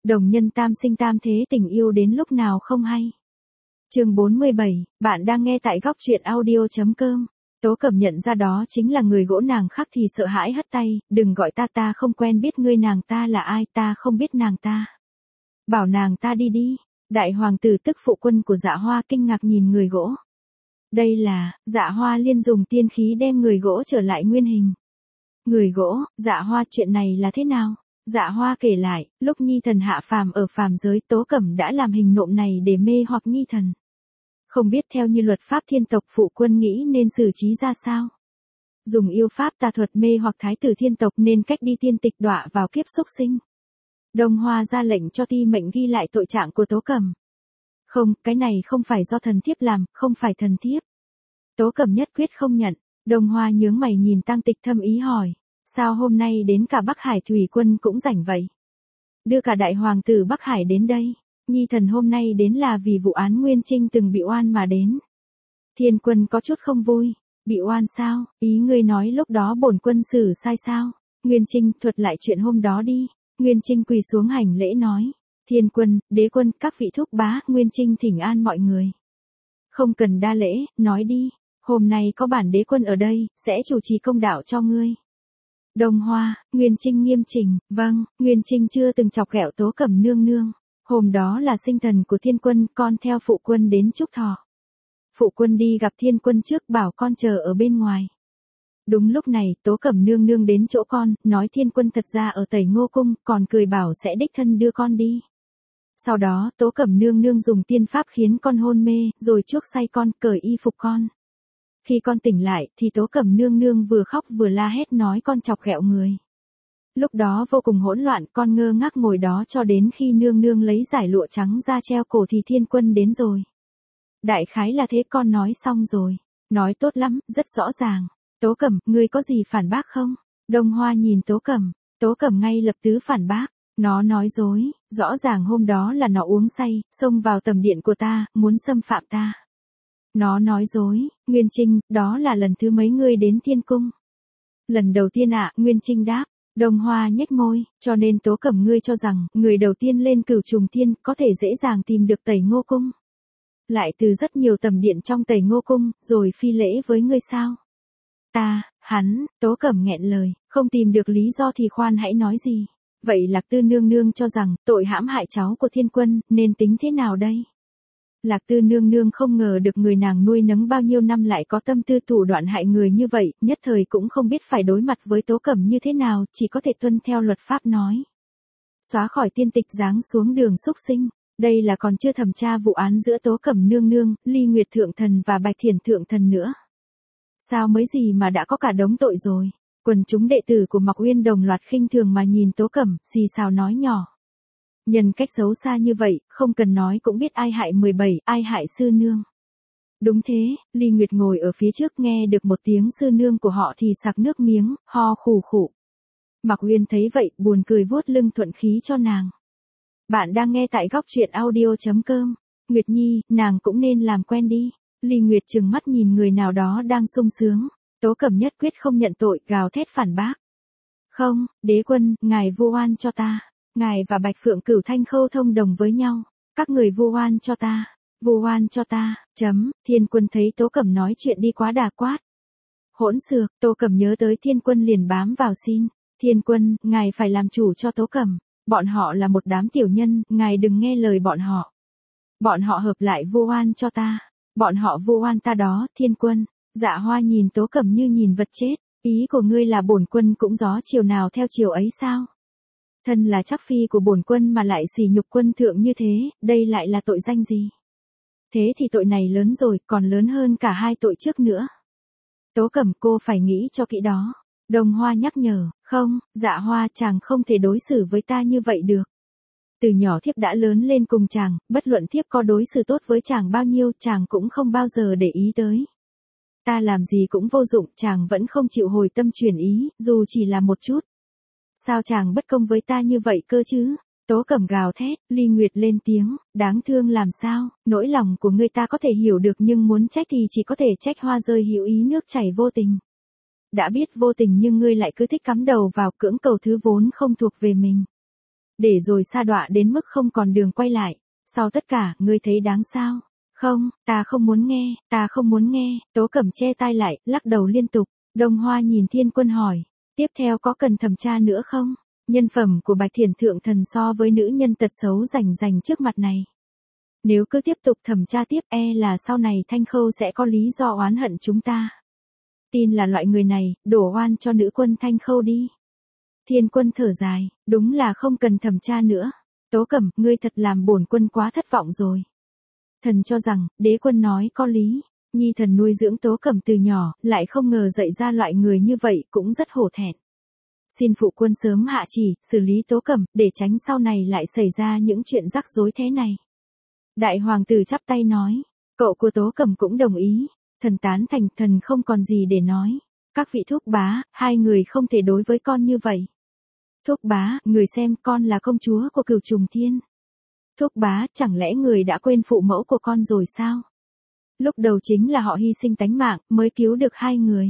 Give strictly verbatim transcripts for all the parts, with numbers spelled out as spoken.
Đồng nhân tam sinh tam thế tình yêu đến lúc nào không hay. Chương bốn mươi bảy, bạn đang nghe tại góc truyện audio.com. Tố Cẩm nhận ra đó chính là người gỗ, nàng khắc thì sợ hãi hất tay, đừng gọi ta, ta không quen biết ngươi, nàng ta là ai, ta không biết nàng ta. Bảo nàng ta đi đi. Đại hoàng tử tức phụ quân của Dạ Hoa kinh ngạc nhìn người gỗ. Đây là, Dạ Hoa liên dùng tiên khí đem người gỗ trở lại nguyên hình. Người gỗ, Dạ Hoa, chuyện này là thế nào? Dạ Hoa kể lại, lúc Nhi thần hạ phàm ở phàm giới, Tố Cẩm đã làm hình nộm này để mê hoặc Nhi thần. Không biết theo như luật pháp thiên tộc phụ quân nghĩ nên xử trí ra sao? Dùng yêu pháp tà thuật mê hoặc thái tử thiên tộc nên cách đi tiên tịch đọa vào kiếp súc sinh. Đông Hoa ra lệnh cho ti mệnh ghi lại tội trạng của Tố Cẩm. Không, cái này không phải do thần thiếp làm, không phải thần thiếp. Tố Cẩm nhất quyết không nhận. Đông Hoa nhướng mày nhìn Tăng Tịch thâm ý hỏi. Sao hôm nay đến cả Bắc Hải thủy quân cũng rảnh vậy? Đưa cả đại hoàng tử Bắc Hải đến đây. Nhi thần hôm nay đến là vì vụ án Nguyên Trinh từng bị oan mà đến. Thiên quân có chút không vui. Bị oan sao? Ý ngươi nói lúc đó bổn quân xử sai sao? Nguyên Trinh, thuật lại chuyện hôm đó đi. Nguyên Trinh quỳ xuống hành lễ nói. Thiên quân, đế quân, các vị thúc bá, Nguyên Trinh thỉnh an mọi người. Không cần đa lễ, nói đi. Hôm nay có bản đế quân ở đây, sẽ chủ trì công đạo cho ngươi. Đông Hoa, Nguyên Trinh nghiêm chỉnh. Vâng, Nguyên Trinh chưa từng chọc ghẹo Tố Cẩm nương nương. Hôm đó là sinh thần của thiên quân, con theo phụ quân đến chúc thọ. Phụ quân đi gặp thiên quân trước, bảo con chờ ở bên ngoài. Đúng lúc này, Tố Cẩm nương nương đến chỗ con, nói thiên quân thật ra ở Tẩy Ngô Cung, còn cười bảo sẽ đích thân đưa con đi. Sau đó, Tố Cẩm nương nương dùng tiên pháp khiến con hôn mê, rồi chuốc say con, cởi y phục con. Khi con tỉnh lại, thì Tố Cẩm nương nương vừa khóc vừa la hét nói con chọc ghẹo người. Lúc đó vô cùng hỗn loạn, con ngơ ngác ngồi đó cho đến khi nương nương lấy dải lụa trắng ra treo cổ thì thiên quân đến rồi. Đại khái là thế, con nói xong rồi. Nói tốt lắm, rất rõ ràng. Tố Cẩm, ngươi có gì phản bác không? Đông Hoa nhìn Tố Cẩm, Tố Cẩm ngay lập tức phản bác. Nó nói dối, rõ ràng hôm đó là nó uống say, xông vào tầm điện của ta, muốn xâm phạm ta. Nó nói dối, Nguyên Trinh, đó là lần thứ mấy ngươi đến thiên cung? Lần đầu tiên ạ, Nguyên Trinh đáp. Đông Hoa nhếch môi, cho nên Tố Cẩm ngươi cho rằng, người đầu tiên lên Cửu Trùng Thiên, có thể dễ dàng tìm được Tẩy Ngô Cung. Lại từ rất nhiều tầm điện trong Tẩy Ngô Cung, rồi phi lễ với ngươi sao? Ta, hắn, Tố Cẩm nghẹn lời, không tìm được lý do thì khoan hãy nói gì. Vậy Lạc Tư nương nương cho rằng, tội hãm hại cháu của thiên quân, nên tính thế nào đây? Lạc Tư nương nương không ngờ được người nàng nuôi nấng bao nhiêu năm lại có tâm tư thủ đoạn hại người như vậy, nhất thời cũng không biết phải đối mặt với Tố Cẩm như thế nào, chỉ có thể tuân theo luật pháp nói. Xóa khỏi tiên tịch, giáng xuống đường súc sinh. Đây là còn chưa thẩm tra vụ án giữa Tố Cẩm nương nương, Ly Nguyệt thượng thần và Bạch Thiển thượng thần nữa. Sao mới gì mà đã có cả đống tội rồi? Quần chúng đệ tử của Mạc Uyên đồng loạt khinh thường mà nhìn Tố Cẩm, xì xào nói nhỏ. Nhân cách xấu xa như vậy, không cần nói cũng biết ai hại mười bảy, ai hại sư nương. Đúng thế, Ly Nguyệt ngồi ở phía trước nghe được một tiếng sư nương của họ thì sặc nước miếng, ho khủ khủ. Mạc Uyên thấy vậy, buồn cười vuốt lưng thuận khí cho nàng. Bạn đang nghe tại góc truyện audio.com. Nguyệt Nhi, nàng cũng nên làm quen đi. Ly Nguyệt trừng mắt nhìn người nào đó đang sung sướng. Tố Cẩm nhất quyết không nhận tội, gào thét phản bác. Không, đế quân, ngài vu oan cho ta. Ngài và Bạch Phượng Cửu Thanh Khâu thông đồng với nhau. Các người vu oan cho ta. Vu oan cho ta. Chấm. Thiên quân thấy Tố Cẩm nói chuyện đi quá đà quát. Hỗn xược, Tố Cẩm nhớ tới thiên quân liền bám vào xin. Thiên quân, ngài phải làm chủ cho Tố Cẩm. Bọn họ là một đám tiểu nhân, ngài đừng nghe lời bọn họ. Bọn họ hợp lại vu oan cho ta. Bọn họ vu oan ta đó, thiên quân. Dạ Hoa nhìn Tố Cẩm như nhìn vật chết. Ý của ngươi là bổn quân cũng gió chiều nào theo chiều ấy sao? Thân là chắc phi của bổn quân mà lại sỉ nhục quân thượng như thế, đây lại là tội danh gì? Thế thì tội này lớn rồi, còn lớn hơn cả hai tội trước nữa. Tố Cẩm, cô phải nghĩ cho kỹ đó. Đồng Hoa nhắc nhở, không, Dạ Hoa, chàng không thể đối xử với ta như vậy được. Từ nhỏ thiếp đã lớn lên cùng chàng, bất luận thiếp có đối xử tốt với chàng bao nhiêu, chàng cũng không bao giờ để ý tới. Ta làm gì cũng vô dụng, chàng vẫn không chịu hồi tâm chuyển ý, dù chỉ là một chút. Sao chàng bất công với ta như vậy cơ chứ? Tố Cẩm gào thét, Ly Nguyệt lên tiếng, đáng thương làm sao, nỗi lòng của ngươi ta có thể hiểu được nhưng muốn trách thì chỉ có thể trách hoa rơi hữu ý nước chảy vô tình. Đã biết vô tình nhưng ngươi lại cứ thích cắm đầu vào cưỡng cầu thứ vốn không thuộc về mình. Để rồi sa đọa đến mức không còn đường quay lại. Sau tất cả, ngươi thấy đáng sao? Không, ta không muốn nghe, ta không muốn nghe. Tố Cẩm che tai lại, lắc đầu liên tục. Đông Hoa nhìn Thiên Quân hỏi. Tiếp theo có cần thẩm tra nữa không? Nhân phẩm của Bạch Thiển thượng thần so với nữ nhân tật xấu rành rành trước mặt này. Nếu cứ tiếp tục thẩm tra tiếp e là sau này Thanh Khâu sẽ có lý do oán hận chúng ta. Tin là loại người này, đổ oan cho nữ quân Thanh Khâu đi. Thiên Quân thở dài, đúng là không cần thẩm tra nữa. Tố Cẩm, ngươi thật làm bổn quân quá thất vọng rồi. Thần cho rằng, đế quân nói có lý. Nhi thần nuôi dưỡng Tố Cẩm từ nhỏ, lại không ngờ dạy ra loại người như vậy cũng rất hổ thẹn. Xin phụ quân sớm hạ chỉ, xử lý Tố Cẩm, để tránh sau này lại xảy ra những chuyện rắc rối thế này. Đại hoàng tử chắp tay nói, cậu của Tố Cẩm cũng đồng ý. Thần tán thành, thần không còn gì để nói. Các vị thúc bá, hai người không thể đối với con như vậy. Thúc bá, người xem con là công chúa của Cửu Trùng Thiên. Thúc bá, chẳng lẽ người đã quên phụ mẫu của con rồi sao? Lúc đầu chính là họ hy sinh tánh mạng, mới cứu được hai người.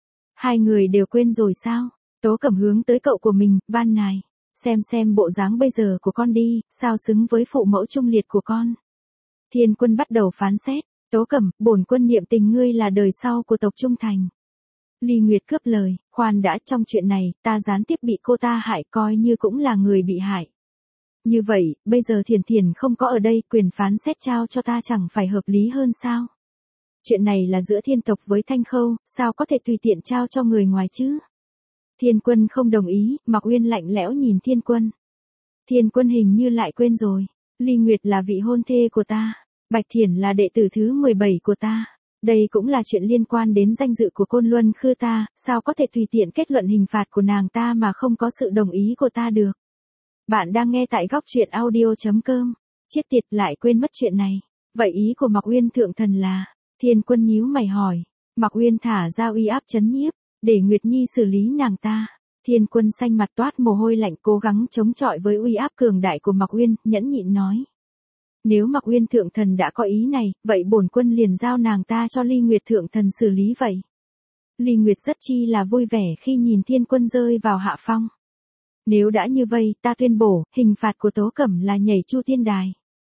Hai người đều quên rồi sao? Tố Cẩm hướng tới cậu của mình, van nài. Xem xem bộ dáng bây giờ của con đi, sao xứng với phụ mẫu trung liệt của con. Thiên Quân bắt đầu phán xét. Tố Cẩm, bổn quân niệm tình ngươi là đời sau của tộc Trung Thành. Ly Nguyệt cướp lời, khoan đã, trong chuyện này, ta gián tiếp bị cô ta hại, coi như cũng là người bị hại. Như vậy, bây giờ Thiền Thiền không có ở đây, quyền phán xét trao cho ta chẳng phải hợp lý hơn sao? Chuyện này là giữa thiên tộc với Thanh Khâu, sao có thể tùy tiện trao cho người ngoài chứ? Thiên Quân không đồng ý, Mạc Uyên lạnh lẽo nhìn Thiên Quân. Thiên Quân hình như lại quên rồi, Ly Nguyệt là vị hôn thê của ta, Bạch Thiển là đệ tử thứ mười bảy của ta. Đây cũng là chuyện liên quan đến danh dự của Côn Luân Khư ta, sao có thể tùy tiện kết luận hình phạt của nàng ta mà không có sự đồng ý của ta được. Bạn đang nghe tại góc truyện audio chấm com. Chết tiệt, lại quên mất chuyện này. Vậy ý của Mạc Uyên thượng thần là? Thiên Quân nhíu mày hỏi. Mạc Uyên thả ra uy áp trấn nhiếp, để Nguyệt Nhi xử lý nàng ta. Thiên Quân xanh mặt toát mồ hôi lạnh, cố gắng chống chọi với uy áp cường đại của Mạc Uyên, nhẫn nhịn nói. Nếu Mạc Uyên thượng thần đã có ý này, vậy bổn quân liền giao nàng ta cho Ly Nguyệt thượng thần xử lý vậy. Ly Nguyệt rất chi là vui vẻ khi nhìn Thiên Quân rơi vào hạ phong. Nếu đã như vậy, ta tuyên bố, hình phạt của Tố Cẩm là nhảy Chu Tiên Đài.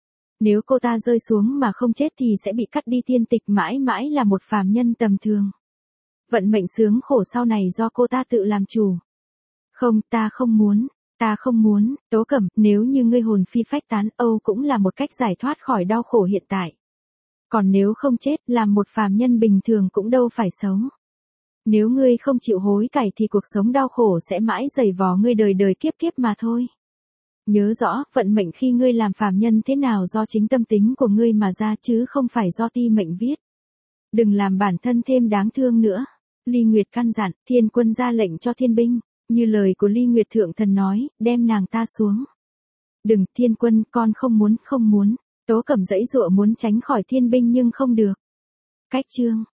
Nếu cô ta rơi xuống mà không chết thì sẽ bị cắt đi tiên tịch, mãi mãi là một phàm nhân tầm thường. Vận mệnh sướng khổ sau này do cô ta tự làm chủ. Không, ta không muốn. Ta không muốn, Tố Cẩm, nếu như ngươi hồn phi phách tán, Âu cũng là một cách giải thoát khỏi đau khổ hiện tại. Còn nếu không chết, làm một phàm nhân bình thường cũng đâu phải sống. Nếu ngươi không chịu hối cải thì cuộc sống đau khổ sẽ mãi giày vò ngươi đời đời kiếp kiếp mà thôi. Nhớ rõ, vận mệnh khi ngươi làm phàm nhân thế nào do chính tâm tính của ngươi mà ra chứ không phải do ti mệnh viết. Đừng làm bản thân thêm đáng thương nữa. Ly Nguyệt căn dặn, Thiên Quân ra lệnh cho thiên binh. Như lời của Ly Nguyệt thượng thần nói, đem nàng ta xuống. Đừng, Thiên Quân, con không muốn, không muốn. Tố Cẩm giãy giụa muốn tránh khỏi thiên binh nhưng không được. Cách chương